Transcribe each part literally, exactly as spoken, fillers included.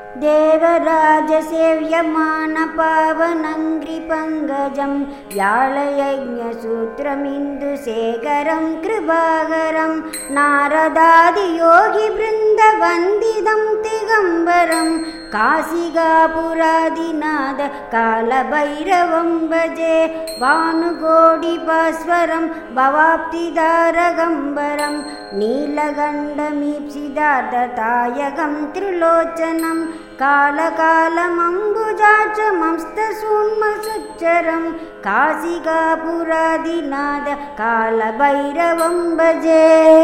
देवराजसेव्यमानपावनङ्घ्रिपङ्कजं व्यालयज्ञसूत्रमिन्दुशेखरं कृपाकरं नारदादियोगिवृन्दवन्दितं दिगम्बरं काशिकापुरादिनाथ कालभैरवं भजे भानुकोटिभास्वरं भवाप्तिदारगम्बरं नीलकण्ठमीप्सितार्थदायकं त्रिलोचनं कालकालमम्बुजाक्षमंस्तसून्मसुच्चरं काशिकापुरादिनाथ कालभैरवं भजे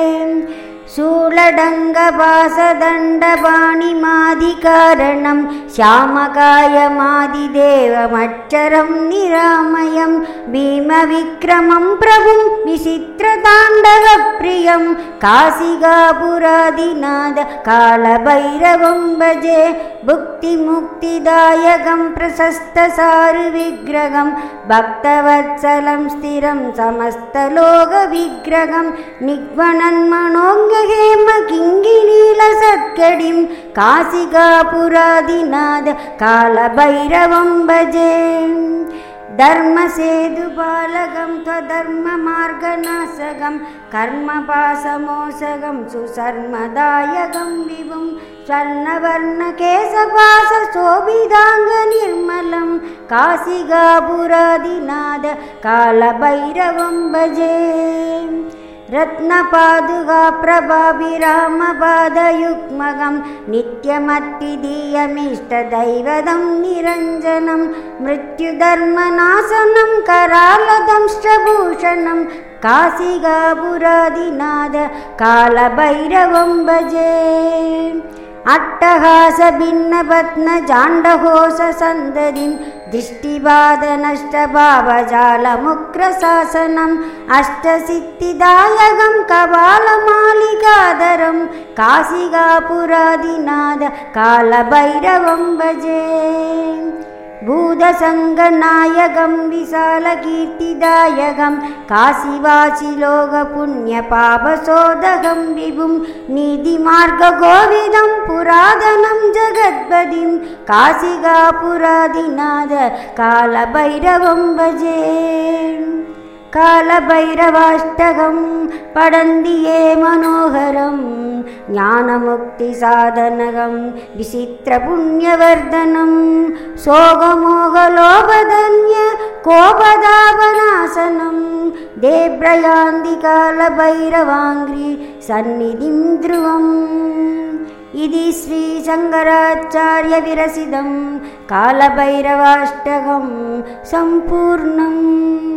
शूलडङ्गपाशदण्डपाणिमादिकारणं श्यामकायमादिदेवमक्षरं निरामयं भीमविक्रमं प्रभुं विचित्रताण्डवप्रियं काशिकापुरादिनाथ कालभैरवं भजे भुक्तिमुक्तिदायकं प्रशस्तसारुविग्रहं भक्तवत्सलं स्थिरं समस्तलोकविग्रहं निग्वणन्मनोज्ञहेम किङ्गिणीलसत्कडिं काशिकापुरादिनाथ कालभैरवं भजे धर्मसेतुपालकं त्वधर्ममार्गनाशकं कर्मपाशमोचकं सुशर्मदायकं विभुं स्वर्णवर्णकेशपाशशोभिताङ्गनिर्मलं काशिकापुरादिनाथ कालभैरवं भजे रत्नपादुकाप्रभाभिरामपादयुग्मकं नित्यमत्तिदीयमिष्टदैवतं निरञ्जनं मृत्युधर्मनाशनं करालदंष्ट्रभूषणं काशिकापुरादिनाथ कालभैरवं भजे अट्टहासभिन्नपत्नजाण्डघोषसन्ददिं दृष्टिबाधनष्टभावजालमुग्रशासनम् अष्टसिद्धिदायकं कपालमालिकाधरं काशिकापुरादिनाथ कालभैरवं भजे भूतसङ्गनायकं विशालकीर्तिदायकं काशीवासिलोकपुण्यपापशोधकं विभुं नीतिमार्गगोविदं पुरातनं जगद्पतिं काशिकापुरादिनाथ कालभैरवं भजे कालभैरवाष्टकं पठन्ति ये मनोहरं ज्ञानमुक्तिसाधनकं विचित्रपुण्यवर्धनं शोकमोहलोभधन्य कोपदापनाशनं देव्रयान्ति कालभैरवाङ्घ्रि सन्निधिं ध्रुवम् इति श्रीशङ्कराचार्यविरचितं कालभैरवाष्टकं सम्पूर्णम्।